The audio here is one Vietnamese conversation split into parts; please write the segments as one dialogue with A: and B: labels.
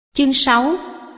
A: Chương 6.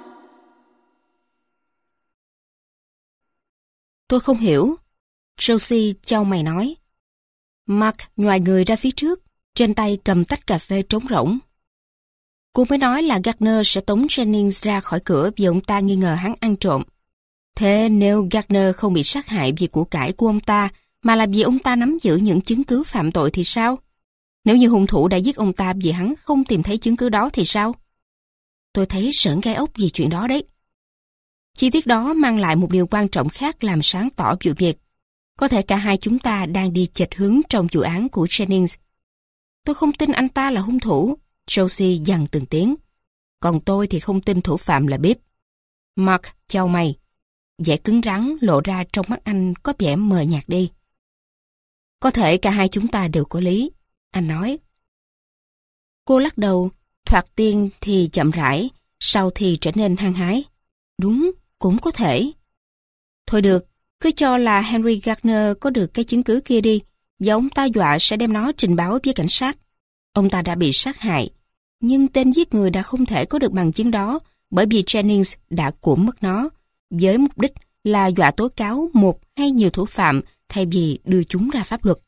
B: Tôi không hiểu. Josie chau mày nói. Mark nhoài người ra phía trước, trên tay cầm tách cà phê trống rỗng. Cô mới nói là Gardner sẽ tống Jennings ra khỏi cửa vì ông ta nghi ngờ hắn ăn trộm. Thế nếu Gardner không bị sát hại vì của cải của ông ta, mà là vì ông ta nắm giữ những chứng cứ phạm tội thì sao? Nếu như hung thủ đã giết ông ta vì hắn không tìm thấy chứng cứ đó thì sao? Tôi thấy sởn gai ốc vì chuyện đó đấy. Chi tiết đó mang lại một điều quan trọng khác làm sáng tỏ vụ việc. Có thể cả hai chúng ta đang đi chệch hướng trong vụ án của Jennings. Tôi không tin anh ta là hung thủ, Josie dằn từng tiếng. Còn tôi thì không tin thủ phạm là Bibb. Mark chau mày. Vẻ cứng rắn lộ ra trong mắt anh có vẻ mờ nhạt đi. Có thể cả hai chúng ta đều có lý, anh nói. Cô lắc đầu, thoạt tiên thì chậm rãi, sau thì trở nên hăng hái. Đúng, cũng có thể. Thôi được, cứ cho là Henry Gardner có được cái chứng cứ kia đi, và ông ta dọa sẽ đem nó trình báo với cảnh sát. Ông ta đã bị sát hại, nhưng tên giết người đã không thể có được bằng chứng đó bởi vì Jennings đã cuỗm mất nó, với mục đích là dọa tố cáo một hay nhiều thủ phạm thay vì đưa chúng ra pháp luật.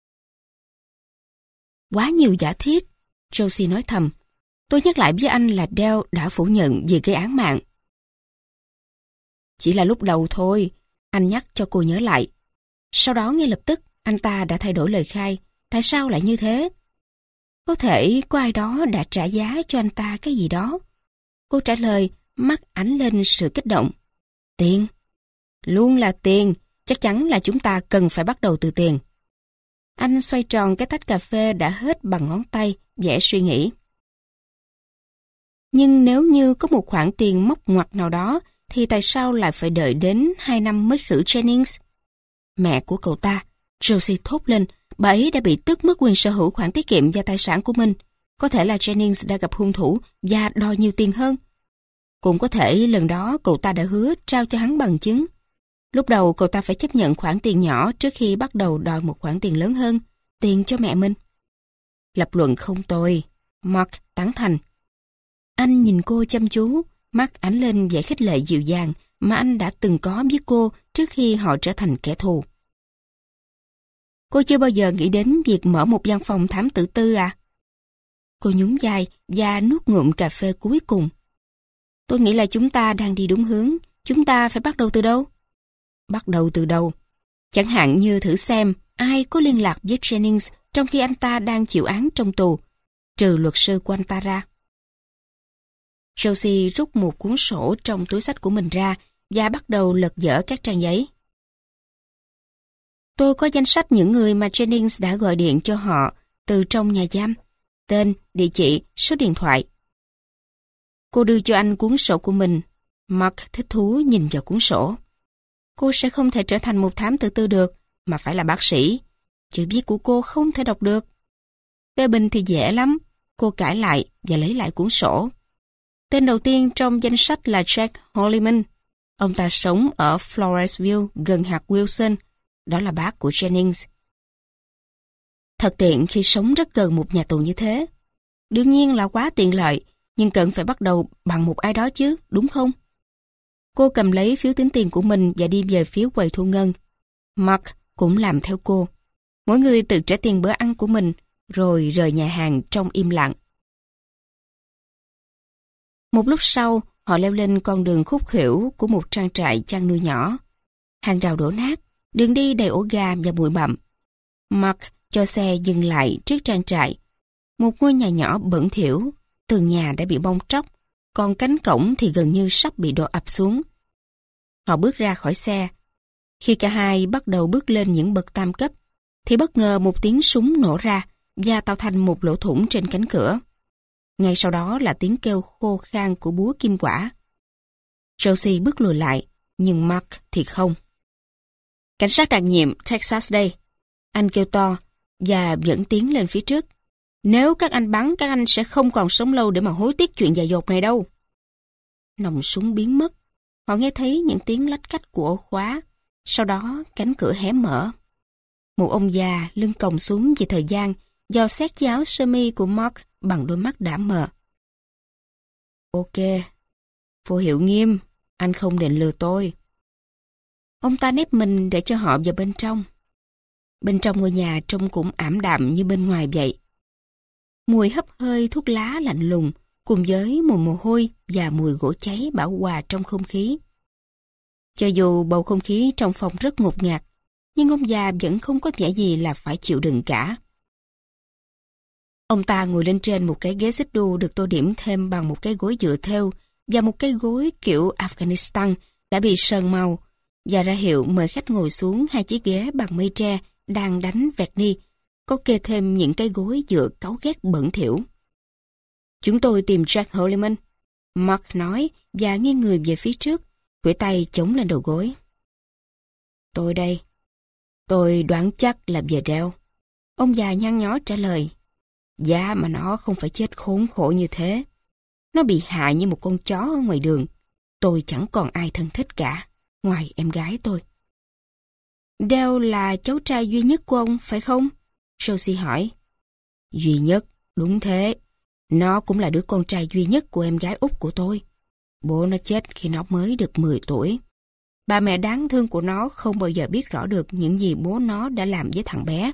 B: Quá nhiều giả thiết, Josie nói thầm. Tôi nhắc lại với anh là Dale đã phủ nhận việc gây án mạng. Chỉ là lúc đầu thôi, anh nhắc cho cô nhớ lại. Sau đó ngay lập tức, anh ta đã thay đổi lời khai. Tại sao lại như thế? Có thể có ai đó đã trả giá cho anh ta cái gì đó. Cô trả lời, mắt ánh lên sự kích động. Tiền. Luôn là tiền. Chắc chắn là chúng ta cần phải bắt đầu từ tiền. Anh xoay tròn cái tách cà phê đã hết bằng ngón tay, vẻ suy nghĩ. Nhưng nếu như có một khoản tiền móc ngoặt nào đó, thì tại sao lại phải đợi đến 2 năm mới khử Jennings? Mẹ của cậu ta, Josie thốt lên, bà ấy đã bị tước mất quyền sở hữu khoản tiết kiệm và tài sản của mình. Có thể là Jennings đã gặp hung thủ và đòi nhiều tiền hơn. Cũng có thể lần đó cậu ta đã hứa trao cho hắn bằng chứng. Lúc đầu cậu ta phải chấp nhận khoản tiền nhỏ trước khi bắt đầu đòi một khoản tiền lớn hơn, tiền cho mẹ mình. Lập luận không tồi, Mark tán thành. Anh nhìn cô chăm chú, mắt ánh lên vẻ khích lệ dịu dàng mà anh đã từng có với cô trước khi họ trở thành kẻ thù. Cô chưa bao giờ nghĩ đến việc mở một văn phòng thám tử tư à? Cô nhún vai và nuốt ngụm cà phê cuối cùng. Tôi nghĩ là chúng ta đang đi đúng hướng. Chúng ta phải bắt đầu từ đâu? Bắt đầu từ đâu? Chẳng hạn như thử xem ai có liên lạc với Jennings trong khi anh ta đang chịu án trong tù, trừ luật sư của anh ta ra. Josie rút một cuốn sổ trong túi xách của mình ra và bắt đầu lật dở các trang giấy. Tôi có danh sách những người mà Jennings đã gọi điện cho họ từ trong nhà giam, tên, địa chỉ, số điện thoại. Cô đưa cho anh cuốn sổ của mình. Mark thích thú nhìn vào cuốn sổ. Cô sẽ không thể trở thành một thám tử tư được, mà phải là bác sĩ. Chữ viết của cô không thể đọc được. Phê bình thì dễ lắm. Cô cãi lại và lấy lại cuốn sổ. Tên đầu tiên trong danh sách là Jack Holliman. Ông ta sống ở Floresville, gần hạt Wilson. Đó là bác của Jennings. Thật tiện khi sống rất gần một nhà tù như thế. Đương nhiên là quá tiện lợi, nhưng cần phải bắt đầu bằng một ai đó chứ, đúng không? Cô cầm lấy phiếu tính tiền của mình và đi về phía quầy thu ngân. Mark cũng làm theo cô. Mỗi người tự trả tiền bữa ăn của mình, rồi rời nhà hàng trong im lặng. Một lúc sau, họ leo lên con đường khúc khuỷu của một trang trại chăn nuôi nhỏ. Hàng rào đổ nát, đường đi đầy ổ gà và bụi bặm. Mark cho xe dừng lại trước trang trại. Một ngôi nhà nhỏ bẩn thỉu, tường nhà đã bị bong tróc, còn cánh cổng thì gần như sắp bị đổ ập xuống. Họ bước ra khỏi xe. Khi cả hai bắt đầu bước lên những bậc tam cấp, thì bất ngờ một tiếng súng nổ ra và tạo thành một lỗ thủng trên cánh cửa. Ngay sau đó là tiếng kêu khô khan của búa kim quả. Josie bước lùi lại, nhưng Mark thì không. Cảnh sát đặc nhiệm Texas đây. Anh kêu to và vẫn tiến lên phía trước. Nếu các anh bắn, các anh sẽ không còn sống lâu để mà hối tiếc chuyện dại dột này đâu. Nòng súng biến mất. Họ nghe thấy những tiếng lách cách của ổ khóa. Sau đó cánh cửa hé mở. Một ông già lưng còng xuống vì thời gian, dò xét chiếc áo sơ mi của Mark bằng đôi mắt đã mờ. Ok, vô hiệu nghiêm, anh không định lừa tôi. Ông ta nép mình để cho họ vào bên trong. Bên trong ngôi nhà trông cũng ảm đạm như bên ngoài vậy. Mùi hấp hơi thuốc lá lạnh lùng cùng với mùi mồ hôi và mùi gỗ cháy bão hòa trong không khí. Cho dù bầu không khí trong phòng rất ngột ngạt, nhưng ông già vẫn không có vẻ gì là phải chịu đựng cả. Ông ta ngồi lên trên một cái ghế xích đu được tô điểm thêm bằng một cái gối dựa thêu và một cái gối kiểu Afghanistan đã bị sơn màu, và ra hiệu mời khách ngồi xuống hai chiếc ghế bằng mây tre đang đánh vẹt ni, có kê thêm những cái gối dựa cáu ghét bẩn thỉu. Chúng tôi tìm Jack Holliman, Mark nói và nghiêng người về phía trước, khuỷu tay chống lên đầu gối. Tôi đây. Tôi đoán chắc là về Dale. Ông già nhăn nhó trả lời. Giá mà nó không phải chết khốn khổ như thế. Nó bị hại như một con chó ở ngoài đường. Tôi chẳng còn ai thân thích cả, ngoài em gái tôi. Dale là cháu trai duy nhất của ông, phải không? Josie hỏi. Duy nhất, đúng thế. Nó cũng là đứa con trai duy nhất của em gái út của tôi. Bố nó chết khi nó mới được 10 tuổi. Bà mẹ đáng thương của nó không bao giờ biết rõ được những gì bố nó đã làm với thằng bé.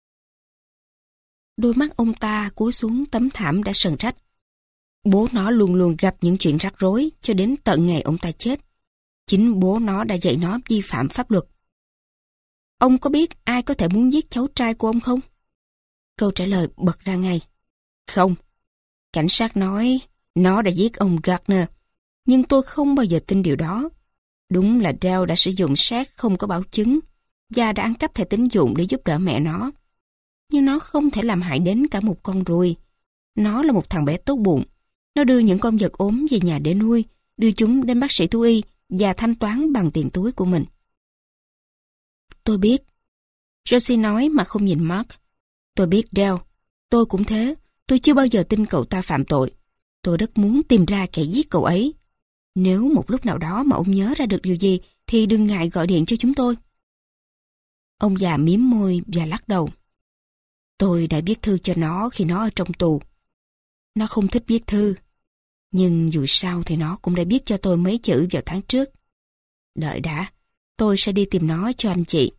B: Đôi mắt ông ta cúi xuống tấm thảm đã sần rách. Bố nó luôn luôn gặp những chuyện rắc rối cho đến tận ngày ông ta chết. Chính bố nó đã dạy nó vi phạm pháp luật. Ông có biết ai có thể muốn giết cháu trai của ông không? Câu trả lời bật ra ngay. Không. Cảnh sát nói nó đã giết ông Gardner, nhưng tôi không bao giờ tin điều đó. Đúng là Dale đã sử dụng xác không có bảo chứng và đã ăn cắp thẻ tín dụng để giúp đỡ mẹ nó. Nhưng nó không thể làm hại đến cả một con ruồi. Nó là một thằng bé tốt bụng. Nó đưa những con vật ốm về nhà để nuôi, đưa chúng đến bác sĩ thú y và thanh toán bằng tiền túi của mình. Tôi biết. Josie nói mà không nhìn Mark. Tôi biết Dale. Tôi cũng thế. Tôi chưa bao giờ tin cậu ta phạm tội. Tôi rất muốn tìm ra kẻ giết cậu ấy. Nếu một lúc nào đó mà ông nhớ ra được điều gì thì đừng ngại gọi điện cho chúng tôi. Ông già mím môi và lắc đầu. Tôi đã viết thư cho nó khi nó ở trong tù. Nó không thích viết thư. Nhưng dù sao thì nó cũng đã viết cho tôi mấy chữ vào tháng trước. Đợi đã, tôi sẽ đi tìm nó cho anh chị.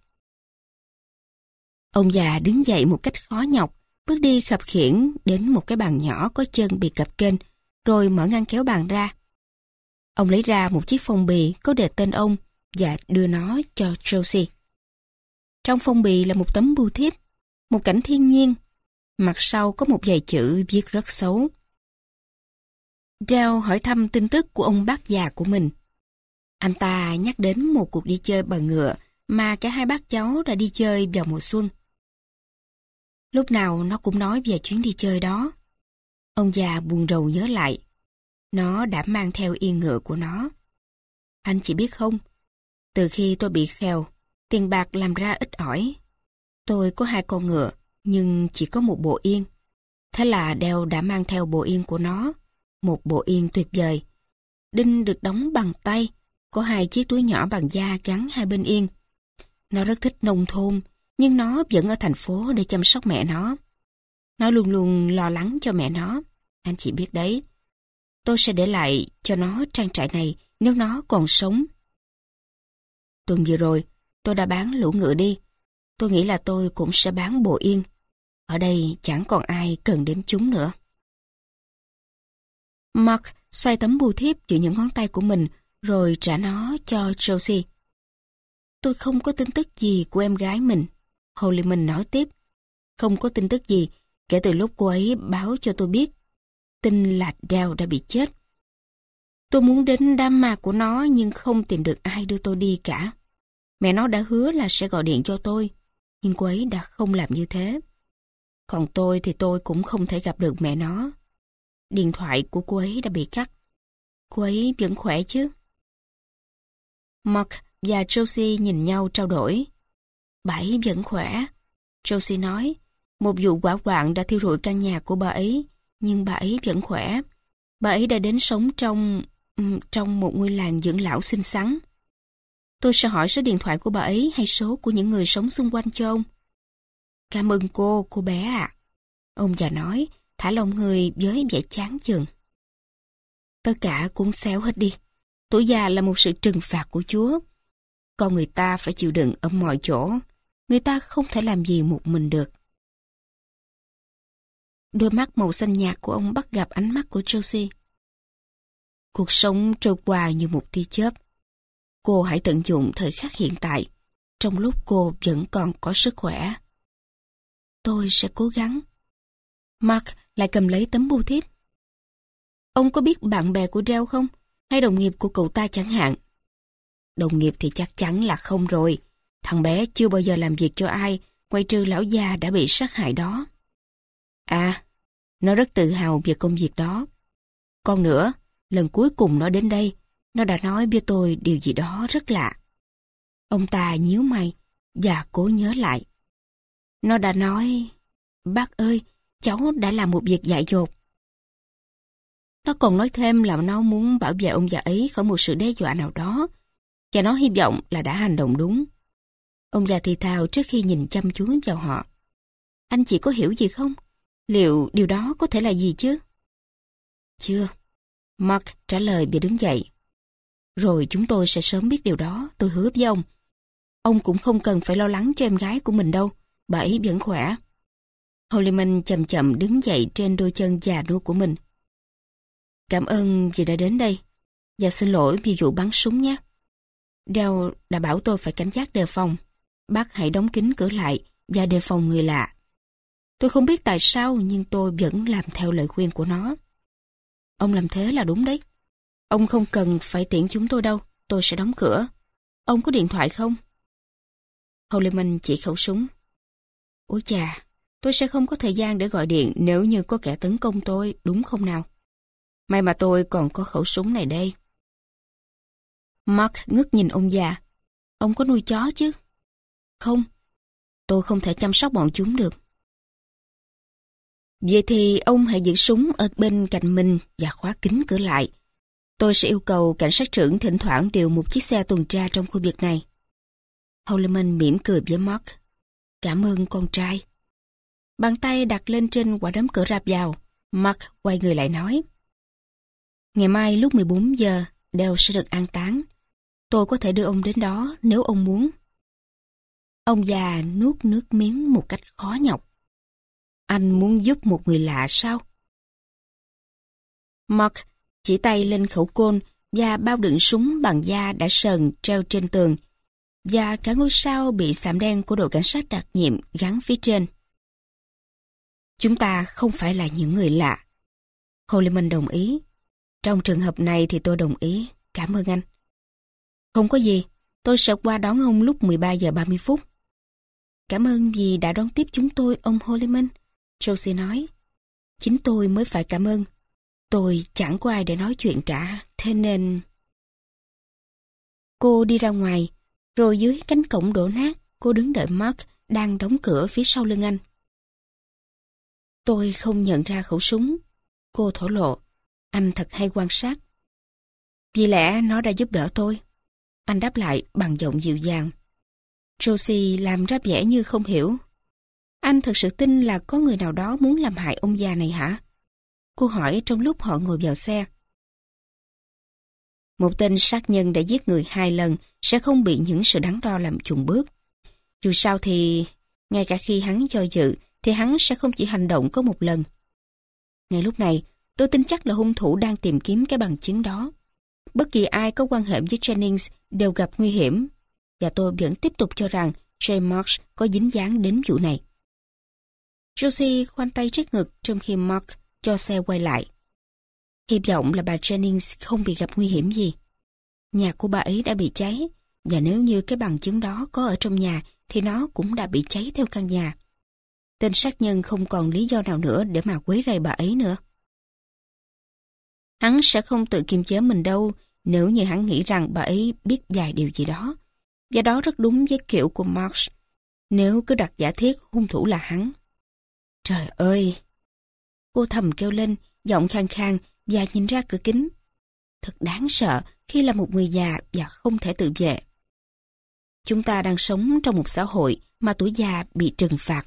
B: Ông già đứng dậy một cách khó nhọc, bước đi khập khiễng đến một cái bàn nhỏ có chân bị cập kênh, rồi mở ngăn kéo bàn ra. Ông lấy ra một chiếc phong bì có đề tên ông và đưa nó cho Josie. Trong phong bì là một tấm bưu thiếp, một cảnh thiên nhiên. Mặt sau có một vài chữ viết rất xấu. Dale hỏi thăm tin tức của ông bác già của mình. Anh ta nhắc đến một cuộc đi chơi bằng ngựa mà cả hai bác cháu đã đi chơi vào mùa xuân. Lúc nào nó cũng nói về chuyến đi chơi đó. Ông già buồn rầu nhớ lại. Nó đã mang theo yên ngựa của nó. Anh chỉ biết không, từ khi tôi bị khèo, tiền bạc làm ra ít ỏi. Tôi có 2 con ngựa, nhưng chỉ có một bộ yên. Thế là Dale đã mang theo bộ yên của nó, một bộ yên tuyệt vời. Đinh được đóng bằng tay, có 2 chiếc túi nhỏ bằng da gắn hai bên yên. Nó rất thích nông thôn, nhưng nó vẫn ở thành phố để chăm sóc mẹ nó. Nó luôn luôn lo lắng cho mẹ nó, anh chị biết đấy. Tôi sẽ để lại cho nó trang trại này nếu nó còn sống. Tuần vừa rồi, tôi đã bán lũ ngựa đi. Tôi nghĩ là tôi cũng sẽ bán bộ yên. Ở đây chẳng còn ai cần đến chúng nữa. Mark xoay tấm bưu thiếp giữa những ngón tay của mình rồi trả nó cho Josie. Tôi không có tin tức gì của em gái mình, Holliman nói tiếp. Không có tin tức gì kể từ lúc cô ấy báo cho tôi biết tin là Dale đã bị chết. Tôi muốn đến đám ma của nó nhưng không tìm được ai đưa tôi đi cả. Mẹ nó đã hứa là sẽ gọi điện cho tôi, nhưng cô ấy đã không làm như thế. Còn tôi thì tôi cũng không thể gặp được mẹ nó. Điện thoại của cô ấy đã bị cắt. Cô ấy vẫn khỏe chứ? Mark và Josie nhìn nhau trao đổi. Bà ấy vẫn khỏe, Josie nói. Một vụ hỏa hoạn đã thiêu rụi căn nhà của bà ấy, nhưng bà ấy vẫn khỏe. Bà ấy đã đến sống trong một ngôi làng dưỡng lão xinh xắn. Tôi sẽ hỏi số điện thoại của bà ấy hay số của những người sống xung quanh cho ông. Cảm ơn cô bé ạ. Ông già nói, thả lỏng người với vẻ chán chường. Tất cả cũng xéo hết đi. Tuổi già là một sự trừng phạt của Chúa. Con người ta phải chịu đựng ở mọi chỗ. Người ta không thể làm gì một mình được. Đôi mắt màu xanh nhạt của ông bắt gặp ánh mắt của Josie. Cuộc sống trôi qua như một tia chớp. Cô hãy tận dụng thời khắc hiện tại, trong lúc cô vẫn còn có sức khỏe. Tôi sẽ cố gắng. Mark lại cầm lấy tấm bưu thiếp. Ông có biết bạn bè của Dale không? Hay đồng nghiệp của cậu ta chẳng hạn? Đồng nghiệp thì chắc chắn là không rồi. Thằng bé chưa bao giờ làm việc cho ai, ngoại trừ lão già đã bị sát hại đó. À, nó rất tự hào về công việc đó. Còn nữa, lần cuối cùng nó đến đây, nó đã nói với tôi điều gì đó rất lạ. Ông ta nhíu mày và cố nhớ lại. Nó đã nói, bác ơi, cháu đã làm một việc dại dột. Nó còn nói thêm là nó muốn bảo vệ ông già ấy khỏi một sự đe dọa nào đó, và nó hy vọng là đã hành động đúng. Ông già thì thào trước khi nhìn chăm chú vào họ. Anh chị có hiểu gì không? Liệu điều đó có thể là gì chứ? Chưa. Mark trả lời và đứng dậy. Rồi chúng tôi sẽ sớm biết điều đó, tôi hứa với ông. Ông cũng không cần phải lo lắng cho em gái của mình đâu, bà ấy vẫn khỏe. Holliman chậm chậm đứng dậy trên đôi chân già nua của mình. Cảm ơn vì đã đến đây, và xin lỗi vì vụ bắn súng nhé. Dale đã bảo tôi phải cảnh giác đề phòng. Bác hãy đóng kín cửa lại và đề phòng người lạ. Tôi không biết tại sao nhưng tôi vẫn làm theo lời khuyên của nó. Ông làm thế là đúng đấy. Ông không cần phải tiễn chúng tôi đâu, tôi sẽ đóng cửa. Ông có điện thoại không? Holliman chỉ khẩu súng. Ôi chà, tôi sẽ không có thời gian để gọi điện nếu như có kẻ tấn công tôi, đúng không nào? May mà tôi còn có khẩu súng này đây. Mark ngước nhìn ông già. Ông có nuôi chó chứ? Không, tôi không thể chăm sóc bọn chúng được. Vậy thì ông hãy giữ súng ở bên cạnh mình và khóa kín cửa lại. Tôi sẽ yêu cầu cảnh sát trưởng thỉnh thoảng điều một chiếc xe tuần tra trong khu vực này. Holliman mỉm cười với Mark. Cảm ơn con trai. Bàn tay đặt lên trên quả đấm cửa rạp vào. Mark quay người lại nói. Ngày mai lúc 14 giờ, Dale sẽ được an táng. Tôi có thể đưa ông đến đó nếu ông muốn. Ông già nuốt nước miếng một cách khó nhọc. Anh muốn giúp một người lạ sao? Mark chỉ tay lên khẩu côn và bao đựng súng bằng da đã sờn treo trên tường và cả ngôi sao bị sạm đen của đội cảnh sát đặc nhiệm gắn phía trên. Chúng ta không phải là những người lạ. Holliman đồng ý. Trong trường hợp này thì tôi đồng ý. Cảm ơn anh. Không có gì. Tôi sẽ qua đón ông lúc 13 giờ 30 phút. Cảm ơn vì đã đón tiếp chúng tôi, ông Holliman. Josie nói. Chính tôi mới phải cảm ơn. Tôi chẳng có ai để nói chuyện cả, thế nên... Cô đi ra ngoài, rồi dưới cánh cổng đổ nát, cô đứng đợi Mark đang đóng cửa phía sau lưng anh. Tôi không nhận ra khẩu súng. Cô thổ lộ. Anh thật hay quan sát. Vì lẽ nó đã giúp đỡ tôi. Anh đáp lại bằng giọng dịu dàng. Josie làm ra vẻ như không hiểu. Anh thực sự tin là có người nào đó muốn làm hại ông già này hả? Cô hỏi trong lúc họ ngồi vào xe. Một tên sát nhân đã giết người 2 lần sẽ không bị những sự đắn đo làm chùn bước. Dù sao thì, ngay cả khi hắn do dự, thì hắn sẽ không chỉ hành động có một lần. Ngay lúc này, tôi tin chắc là hung thủ đang tìm kiếm cái bằng chứng đó. Bất kỳ ai có quan hệ với Jennings đều gặp nguy hiểm. Và tôi vẫn tiếp tục cho rằng Jay Marsh có dính dáng đến vụ này. Josie khoanh tay trước ngực trong khi Mark cho xe quay lại. Hy vọng là bà Jennings không bị gặp nguy hiểm gì. Nhà của bà ấy đã bị cháy, và nếu như cái bằng chứng đó có ở trong nhà thì nó cũng đã bị cháy theo căn nhà. Tên sát nhân không còn lý do nào nữa để mà quấy rầy bà ấy nữa. Hắn sẽ không tự kiềm chế mình đâu nếu như hắn nghĩ rằng bà ấy biết vài điều gì đó. Và đó rất đúng với kiểu của Marsh. Nếu cứ đặt giả thiết hung thủ là hắn. Trời ơi! Cô thầm kêu lên, giọng khang khang và nhìn ra cửa kính. Thật đáng sợ khi là một người già và không thể tự vệ. Chúng ta đang sống trong một xã hội mà tuổi già bị trừng phạt.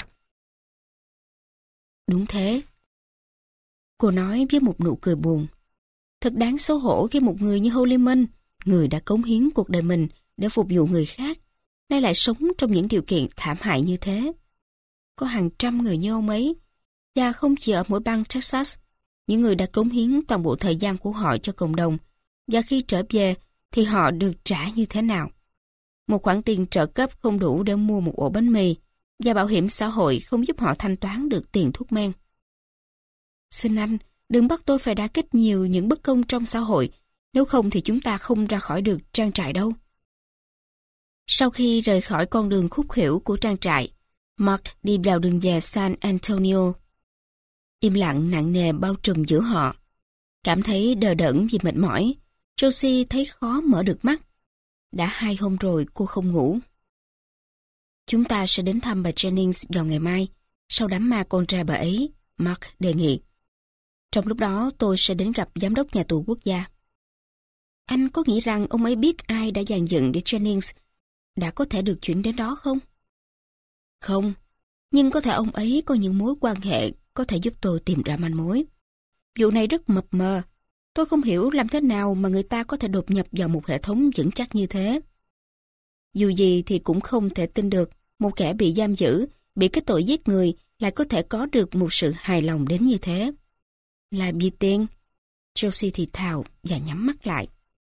B: Đúng thế. Cô nói với một nụ cười buồn. Thật đáng xấu hổ khi một người như Holliman, người đã cống hiến cuộc đời mình để phục vụ người khác, nay lại sống trong những điều kiện thảm hại như thế. Có hàng trăm người như ông ấy, và không chỉ ở mỗi bang Texas, những người đã cống hiến toàn bộ thời gian của họ cho cộng đồng, và khi trở về thì họ được trả như thế nào? Một khoản tiền trợ cấp không đủ để mua một ổ bánh mì, và bảo hiểm xã hội không giúp họ thanh toán được tiền thuốc men. Xin anh, đừng bắt tôi phải đả kích nhiều những bất công trong xã hội, nếu không thì chúng ta không ra khỏi được trang trại đâu. Sau khi rời khỏi con đường khúc khuỷu của trang trại, Mark đi vào đường về San Antonio. Im lặng nặng nề bao trùm giữa họ. Cảm thấy đờ đẫn vì mệt mỏi, Josie thấy khó mở được mắt. Đã 2 hôm rồi cô không ngủ. Chúng ta sẽ đến thăm bà Jennings vào ngày mai, sau đám ma con trai bà ấy, Mark đề nghị. Trong lúc đó tôi sẽ đến gặp giám đốc nhà tù quốc gia. Anh có nghĩ rằng ông ấy biết ai đã dàn dựng để Jennings đã có thể được chuyển đến đó không? Không, nhưng có thể ông ấy có những mối quan hệ có thể giúp tôi tìm ra manh mối. Vụ này rất mập mờ. Tôi không hiểu làm thế nào mà người ta có thể đột nhập vào một hệ thống vững chắc như thế. Dù gì thì cũng không thể tin được một kẻ bị giam giữ, bị cái tội giết người lại có thể có được một sự hài lòng đến như thế. Là vì tiền? Josie thì thào và nhắm mắt lại.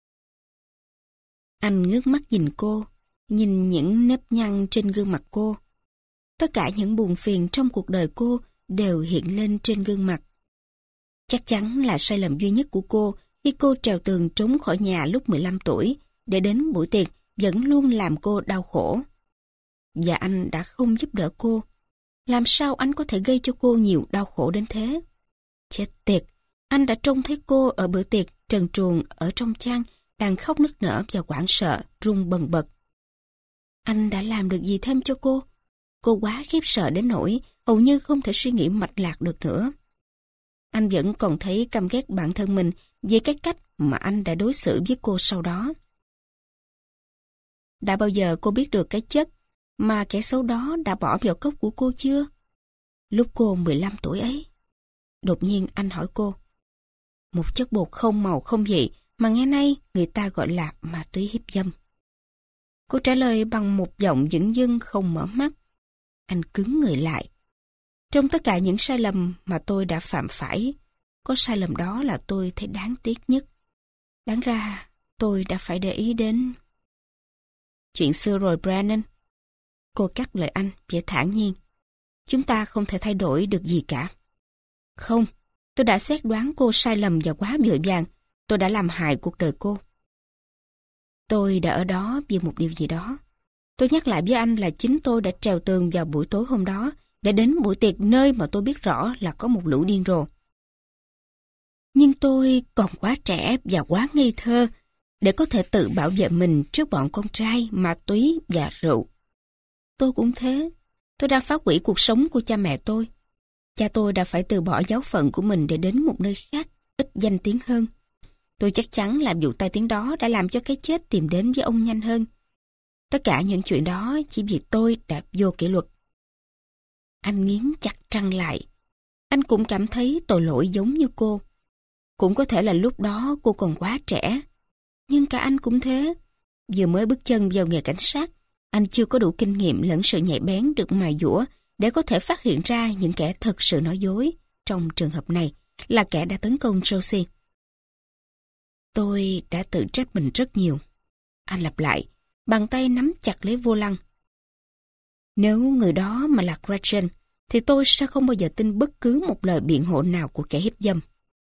B: Anh ngước mắt nhìn cô, nhìn những nếp nhăn trên gương mặt cô. Tất cả những buồn phiền trong cuộc đời cô đều hiện lên trên gương mặt. Chắc chắn là sai lầm duy nhất của cô khi cô trèo tường trốn khỏi nhà lúc 15 tuổi để đến buổi tiệc vẫn luôn làm cô đau khổ. Và anh đã không giúp đỡ cô. Làm sao anh có thể gây cho cô nhiều đau khổ đến thế? Chết tiệt, anh đã trông thấy cô ở bữa tiệc trần truồng ở trong chăn, đang khóc nức nở và hoảng sợ, run bần bật. Anh đã làm được gì thêm cho cô? Cô quá khiếp sợ đến nỗi hầu như không thể suy nghĩ mạch lạc được nữa. Anh vẫn còn thấy căm ghét bản thân mình về cái cách mà anh đã đối xử với cô sau đó. Đã bao giờ cô biết được cái chất mà kẻ xấu đó đã bỏ vào cốc của cô chưa? Lúc cô 15 tuổi ấy. Đột nhiên anh hỏi cô. Một chất bột không màu không vị mà ngày nay người ta gọi là ma túy hiếp dâm. Cô trả lời bằng một giọng dửng dưng không mở mắt. Anh cứng người lại. Trong tất cả những sai lầm mà tôi đã phạm phải, có sai lầm đó là tôi thấy đáng tiếc nhất. Đáng ra tôi đã phải để ý đến... Chuyện xưa rồi Brennan. Cô cắt lời anh vẻ thản nhiên. Chúng ta không thể thay đổi được gì cả. Không, tôi đã xét đoán cô sai lầm và quá vội vàng. Tôi đã làm hại cuộc đời cô. Tôi đã ở đó vì một điều gì đó. Tôi nhắc lại với anh là chính tôi đã trèo tường vào buổi tối hôm đó để đến buổi tiệc nơi mà tôi biết rõ là có một lũ điên rồ. Nhưng tôi còn quá trẻ và quá ngây thơ để có thể tự bảo vệ mình trước bọn con trai, ma túy và rượu. Tôi cũng thế. Tôi đã phá hủy cuộc sống của cha mẹ tôi. Cha tôi đã phải từ bỏ giáo phận của mình để đến một nơi khác, ít danh tiếng hơn. Tôi chắc chắn là vụ tai tiếng đó đã làm cho cái chết tìm đến với ông nhanh hơn. Tất cả những chuyện đó chỉ vì tôi đã vô kỷ luật. Anh nghiến chặt răng lại. Anh cũng cảm thấy tội lỗi giống như cô. Cũng có thể là lúc đó cô còn quá trẻ. Nhưng cả anh cũng thế. Vừa mới bước chân vào nghề cảnh sát, anh chưa có đủ kinh nghiệm lẫn sự nhạy bén được mài dũa để có thể phát hiện ra những kẻ thật sự nói dối. Trong trường hợp này là kẻ đã tấn công Josie. Tôi đã tự trách mình rất nhiều. Anh lặp lại, bàn tay nắm chặt lấy vô lăng. Nếu người đó mà là Gretchen, thì tôi sẽ không bao giờ tin bất cứ một lời biện hộ nào của kẻ hiếp dâm.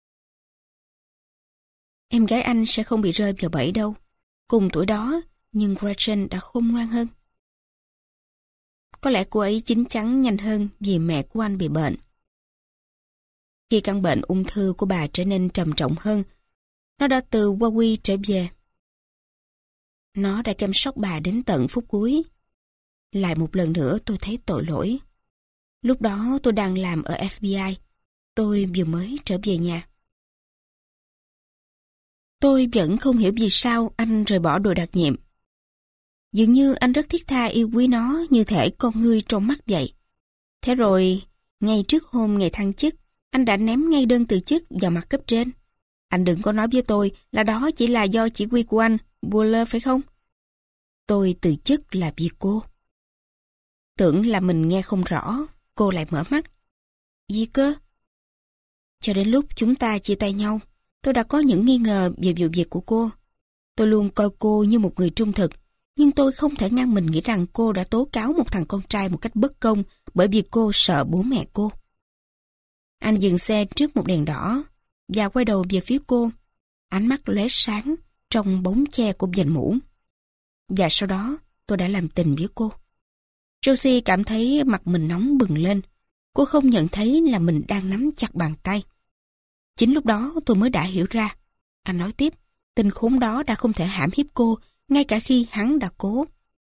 B: Em gái anh sẽ không bị rơi vào bẫy đâu. Cùng tuổi đó, nhưng Gretchen đã khôn ngoan hơn. Có lẽ cô ấy chín chắn nhanh hơn vì mẹ của anh bị bệnh. Khi căn bệnh ung thư của bà trở nên trầm trọng hơn, nó đã từ Hawaii trở về. Nó đã chăm sóc bà đến tận phút cuối. Lại một lần nữa tôi thấy tội lỗi. Lúc đó tôi đang làm ở FBI. Tôi vừa mới trở về nhà. Tôi vẫn không hiểu vì sao anh rời bỏ đội đặc nhiệm. Dường như anh rất thiết tha yêu quý nó như thể con ngươi trong mắt vậy. Thế rồi, ngay trước hôm ngày thăng chức, anh đã ném ngay đơn từ chức vào mặt cấp trên. Anh đừng có nói với tôi là đó chỉ là do chỉ huy của anh, Bueller phải không? Tôi từ chức là vì cô. Tưởng là mình nghe không rõ, cô lại mở mắt. Gì cơ? Cho đến lúc chúng ta chia tay nhau, tôi đã có những nghi ngờ về vụ việc của cô. Tôi luôn coi cô như một người trung thực, nhưng tôi không thể ngăn mình nghĩ rằng cô đã tố cáo một thằng con trai một cách bất công bởi vì cô sợ bố mẹ cô. Anh dừng xe trước một đèn đỏ và quay đầu về phía cô. Ánh mắt lóe sáng trong bóng che của dành mũ. Và sau đó tôi đã làm tình với cô. Josie cảm thấy mặt mình nóng bừng lên. Cô không nhận thấy là mình đang nắm chặt bàn tay. Chính lúc đó tôi mới đã hiểu ra. Anh nói tiếp, tên khốn đó đã không thể hãm hiếp cô, ngay cả khi hắn đã cố.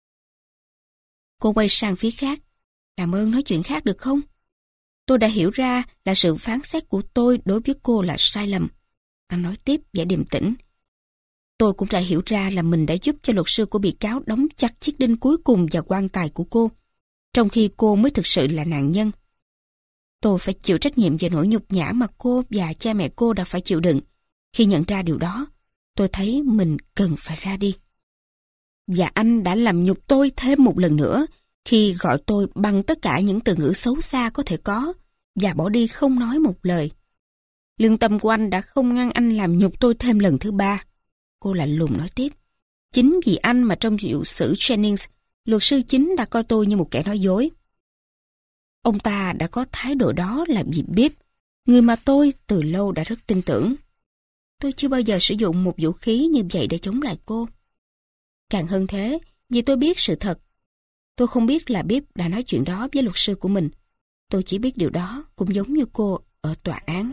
B: Cô quay sang phía khác. Làm ơn nói chuyện khác được không? Tôi đã hiểu ra là sự phán xét của tôi đối với cô là sai lầm. Anh nói tiếp vẻ điềm tĩnh. Tôi cũng đã hiểu ra là mình đã giúp cho luật sư của bị cáo đóng chặt chiếc đinh cuối cùng vào quan tài của cô, trong khi cô mới thực sự là nạn nhân. Tôi phải chịu trách nhiệm về nỗi nhục nhã mà cô và cha mẹ cô đã phải chịu đựng. Khi nhận ra điều đó, tôi thấy mình cần phải ra đi. Và anh đã làm nhục tôi thêm một lần nữa khi gọi tôi bằng tất cả những từ ngữ xấu xa có thể có và bỏ đi không nói một lời. Lương tâm của anh đã không ngăn anh làm nhục tôi thêm lần thứ 3. Cô lạnh lùng nói tiếp. Chính vì anh mà trong vụ xử Jennings, luật sư chính đã coi tôi như một kẻ nói dối. Ông ta đã có thái độ đó là vì Bibb, người mà tôi từ lâu đã rất tin tưởng. Tôi chưa bao giờ sử dụng một vũ khí như vậy để chống lại cô. Càng hơn thế, vì tôi biết sự thật. Tôi không biết là Bibb đã nói chuyện đó với luật sư của mình. Tôi chỉ biết điều đó cũng giống như cô ở tòa án.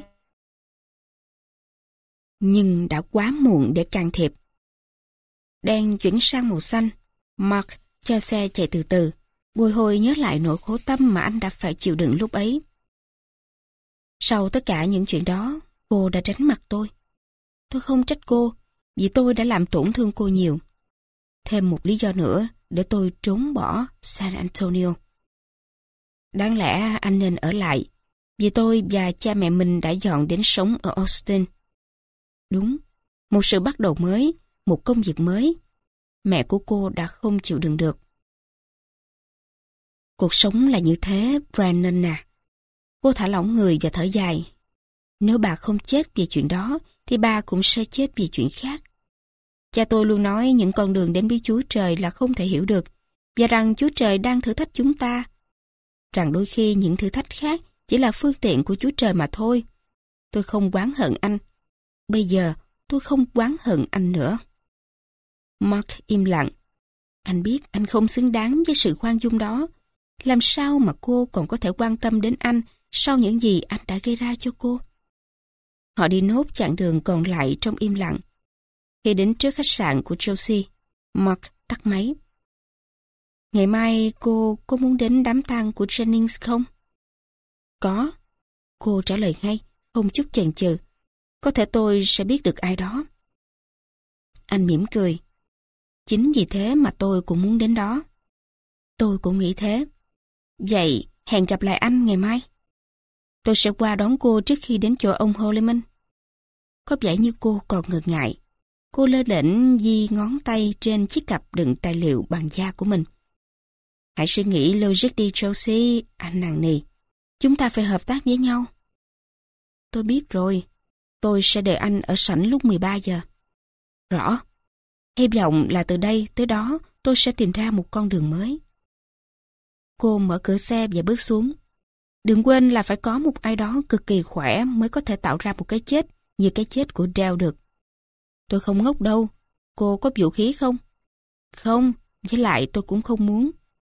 B: Nhưng đã quá muộn để can thiệp. Đèn chuyển sang màu xanh. Mark cho xe chạy từ từ, bồi hồi nhớ lại nỗi khổ tâm mà anh đã phải chịu đựng lúc ấy. Sau tất cả những chuyện đó, cô đã tránh mặt tôi. Tôi không trách cô, vì tôi đã làm tổn thương cô nhiều. Thêm một lý do nữa để tôi trốn bỏ San Antonio. Đáng lẽ anh nên ở lại, vì tôi và cha mẹ mình đã dọn đến sống ở Austin. Đúng, một sự bắt đầu mới, một công việc mới. Mẹ của cô đã không chịu đựng được. Cuộc sống là như thế, Brandon à. Cô thả lỏng người và thở dài. Nếu bà không chết vì chuyện đó, thì bà cũng sẽ chết vì chuyện khác. Cha tôi luôn nói những con đường đến với Chúa Trời là không thể hiểu được, và rằng Chúa Trời đang thử thách chúng ta. Rằng đôi khi những thử thách khác chỉ là phương tiện của Chúa Trời mà thôi. Tôi không oán hận anh. Bây giờ tôi không oán hận anh nữa. Mark im lặng. Anh biết anh không xứng đáng với sự khoan dung đó. Làm sao mà cô còn có thể quan tâm đến anh sau những gì anh đã gây ra cho cô? Họ đi nốt chặng đường còn lại trong im lặng. Khi đến trước khách sạn của Josie, Mark tắt máy. Ngày mai cô có muốn đến đám tang của Jennings không? Có. Cô trả lời ngay, không chút chần chừ. Có thể tôi sẽ biết được ai đó. Anh mỉm cười. Chính vì thế mà tôi cũng muốn đến đó. Tôi cũng nghĩ thế. Vậy hẹn gặp lại anh ngày mai. Tôi sẽ qua đón cô trước khi đến chỗ ông Holliman. Có vẻ như cô còn ngần ngại. Cô lơ lửng di ngón tay trên chiếc cặp đựng tài liệu bằng da của mình. Hãy suy nghĩ logic đi Josie, anh nằng nỉ. Chúng ta phải hợp tác với nhau. Tôi biết rồi. Tôi sẽ đợi anh ở sảnh lúc 13 giờ. Rõ. Hy vọng là từ đây tới đó tôi sẽ tìm ra một con đường mới. Cô mở cửa xe và bước xuống. Đừng quên là phải có một ai đó cực kỳ khỏe mới có thể tạo ra một cái chết như cái chết của Dale được. Tôi không ngốc đâu. Cô có vũ khí không? Không, với lại tôi cũng không muốn.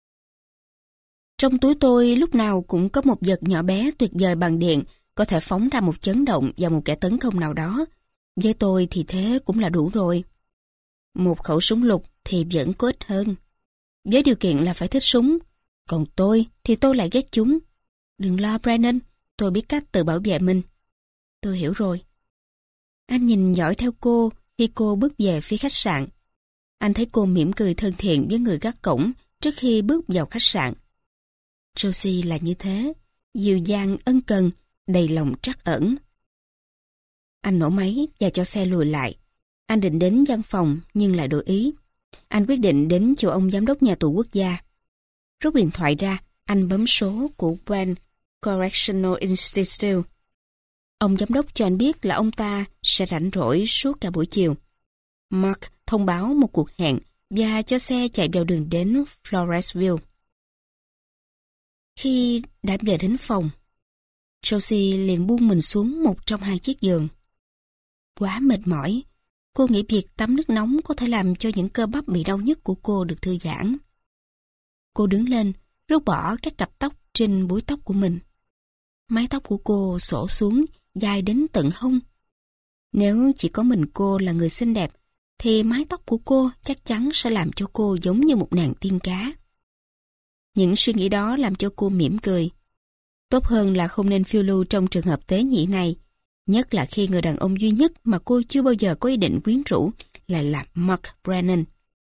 B: Trong túi tôi lúc nào cũng có một vật nhỏ bé tuyệt vời bằng điện, có thể phóng ra một chấn động và một kẻ tấn công nào đó. Với tôi thì thế cũng là đủ rồi. Một khẩu súng lục thì vẫn có ích hơn. Với điều kiện là phải thích súng. Còn tôi thì tôi lại ghét chúng. Đừng lo Brandon, tôi biết cách tự bảo vệ mình. Tôi hiểu rồi. Anh nhìn dõi theo cô khi cô bước về phía khách sạn. Anh thấy cô mỉm cười thân thiện với người gác cổng trước khi bước vào khách sạn. Josie là như thế, dịu dàng ân cần, đầy lòng trắc ẩn. Anh nổ máy và cho xe lùi lại. Anh định đến văn phòng nhưng lại đổi ý. Anh quyết định đến chỗ ông giám đốc nhà tù quốc gia. Rút điện thoại ra, anh bấm số của Brand Correctional Institute. Ông giám đốc cho anh biết là ông ta sẽ rảnh rỗi suốt cả buổi chiều. Mark thông báo một cuộc hẹn và cho xe chạy vào đường đến Floresville. Khi đã về đến phòng, Josie liền buông mình xuống một trong hai chiếc giường. Quá mệt mỏi, cô nghĩ việc tắm nước nóng có thể làm cho những cơ bắp bị đau nhức của cô được thư giãn. Cô đứng lên, rút bỏ các cặp tóc trên búi tóc của mình. Mái tóc của cô xõa xuống, dài đến tận hông. Nếu chỉ có mình cô là người xinh đẹp, thì mái tóc của cô chắc chắn sẽ làm cho cô giống như một nàng tiên cá. Những suy nghĩ đó làm cho cô mỉm cười. Tốt hơn là không nên phiêu lưu trong trường hợp tế nhị này, nhất là khi người đàn ông duy nhất mà cô chưa bao giờ có ý định quyến rũ lại là Mark Brennan.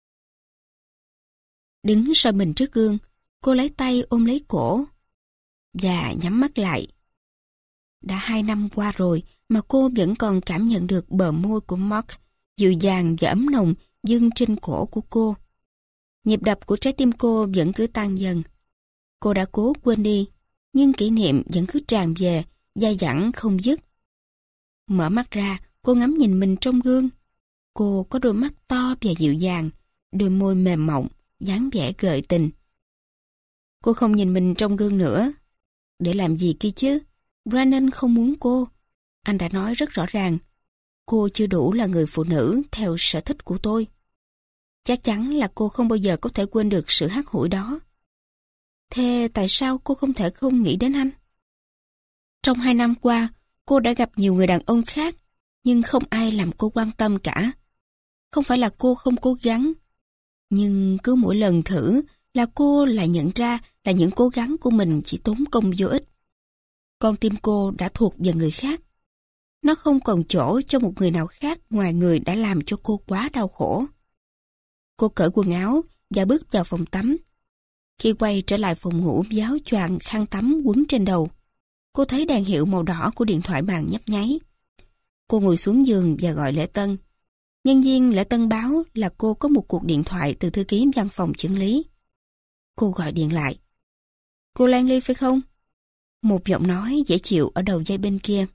B: Đứng soi mình trước gương, cô lấy tay ôm lấy cổ và nhắm mắt lại. Đã 2 năm qua rồi mà cô vẫn còn cảm nhận được bờ môi của Mark dịu dàng và ấm nồng dâng trên cổ của cô. Nhịp đập của trái tim cô vẫn cứ tăng dần. Cô đã cố quên đi, nhưng kỷ niệm vẫn cứ tràn về, dai dẳng không dứt. Mở mắt ra, cô ngắm nhìn mình trong gương. Cô có đôi mắt to và dịu dàng, đôi môi mềm mọng, dáng vẻ gợi tình. Cô không nhìn mình trong gương nữa. Để làm gì kia chứ? Brennan không muốn cô. Anh đã nói rất rõ ràng. Cô chưa đủ là người phụ nữ theo sở thích của tôi. Chắc chắn là cô không bao giờ có thể quên được sự hắt hủi đó. Thế tại sao cô không thể không nghĩ đến anh? Trong 2 năm qua, cô đã gặp nhiều người đàn ông khác, nhưng không ai làm cô quan tâm cả. Không phải là cô không cố gắng, nhưng cứ mỗi lần thử là cô lại nhận ra là những cố gắng của mình chỉ tốn công vô ích. Con tim cô đã thuộc về người khác. Nó không còn chỗ cho một người nào khác ngoài người đã làm cho cô quá đau khổ. Cô cởi quần áo và bước vào phòng tắm. Khi quay trở lại phòng ngủ với choàng khăn tắm quấn trên đầu, cô thấy đèn hiệu màu đỏ của điện thoại bàn nhấp nháy. Cô ngồi xuống giường và gọi lễ tân. Nhân viên lễ tân báo là cô có một cuộc điện thoại từ thư ký văn phòng chưởng lý. Cô gọi điện lại. Cô Langley phải không? Một giọng nói dễ chịu ở đầu dây bên kia.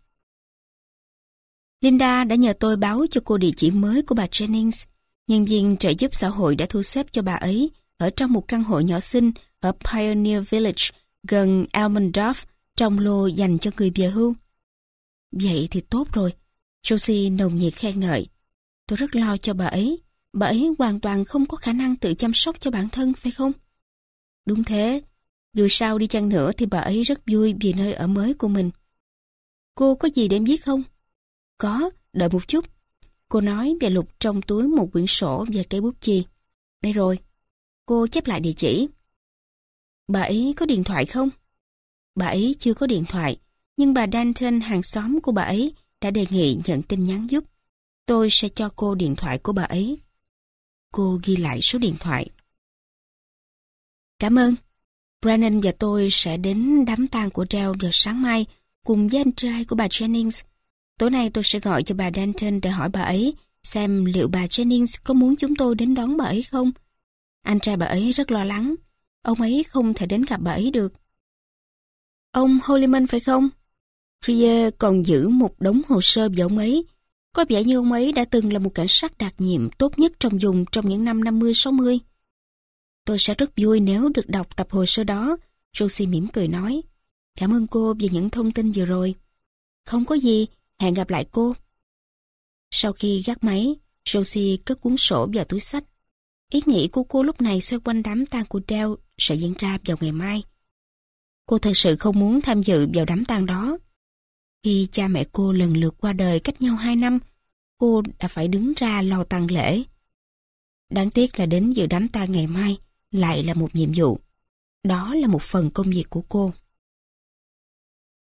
B: Linda đã nhờ tôi báo cho cô địa chỉ mới của bà Jennings. Nhân viên trợ giúp xã hội đã thu xếp cho bà ấy ở trong một căn hộ nhỏ xinh ở Pioneer Village gần Elmendorf trong lô dành cho người về hưu. Vậy thì tốt rồi. Josie nồng nhiệt khen ngợi. Tôi rất lo cho bà ấy. Bà ấy hoàn toàn không có khả năng tự chăm sóc cho bản thân, phải không? Đúng thế. Dù sao đi chăng nữa thì bà ấy rất vui vì nơi ở mới của mình. Cô có gì để em viết không? Có, đợi một chút. Cô nói và lục trong túi một quyển sổ và cây bút chì. Đây rồi. Cô chép lại địa chỉ. Bà ấy có điện thoại không? Bà ấy chưa có điện thoại, nhưng bà Danton, hàng xóm của bà ấy, đã đề nghị nhận tin nhắn giúp. Tôi sẽ cho cô điện thoại của bà ấy. Cô ghi lại số điện thoại. Cảm ơn. Brennan và tôi sẽ đến đám tang của Dale vào sáng mai cùng với anh trai của bà Jennings. Tối nay tôi sẽ gọi cho bà Danton để hỏi bà ấy xem liệu bà Jennings có muốn chúng tôi đến đón bà ấy không. Anh trai bà ấy rất lo lắng. Ông ấy không thể đến gặp bà ấy được. Ông Holliman phải không? Creer còn giữ một đống hồ sơ về ông ấy. Có vẻ như ông ấy đã từng là một cảnh sát đặc nhiệm tốt nhất trong vùng trong những năm 50-60. Tôi sẽ rất vui nếu được đọc tập hồ sơ đó, Josie mỉm cười nói. Cảm ơn cô về những thông tin vừa rồi. Không có gì, hẹn gặp lại cô. Sau khi gác máy, Josie cất cuốn sổ vào túi xách. Ý nghĩ của cô lúc này xoay quanh đám tang của Dale sẽ diễn ra vào ngày mai. Cô thật sự không muốn tham dự vào đám tang đó. Khi cha mẹ cô lần lượt qua đời cách nhau 2 năm, cô đã phải đứng ra lo tang lễ. Đáng tiếc là đến dự đám tang ngày mai lại là một nhiệm vụ. Đó là một phần công việc của cô.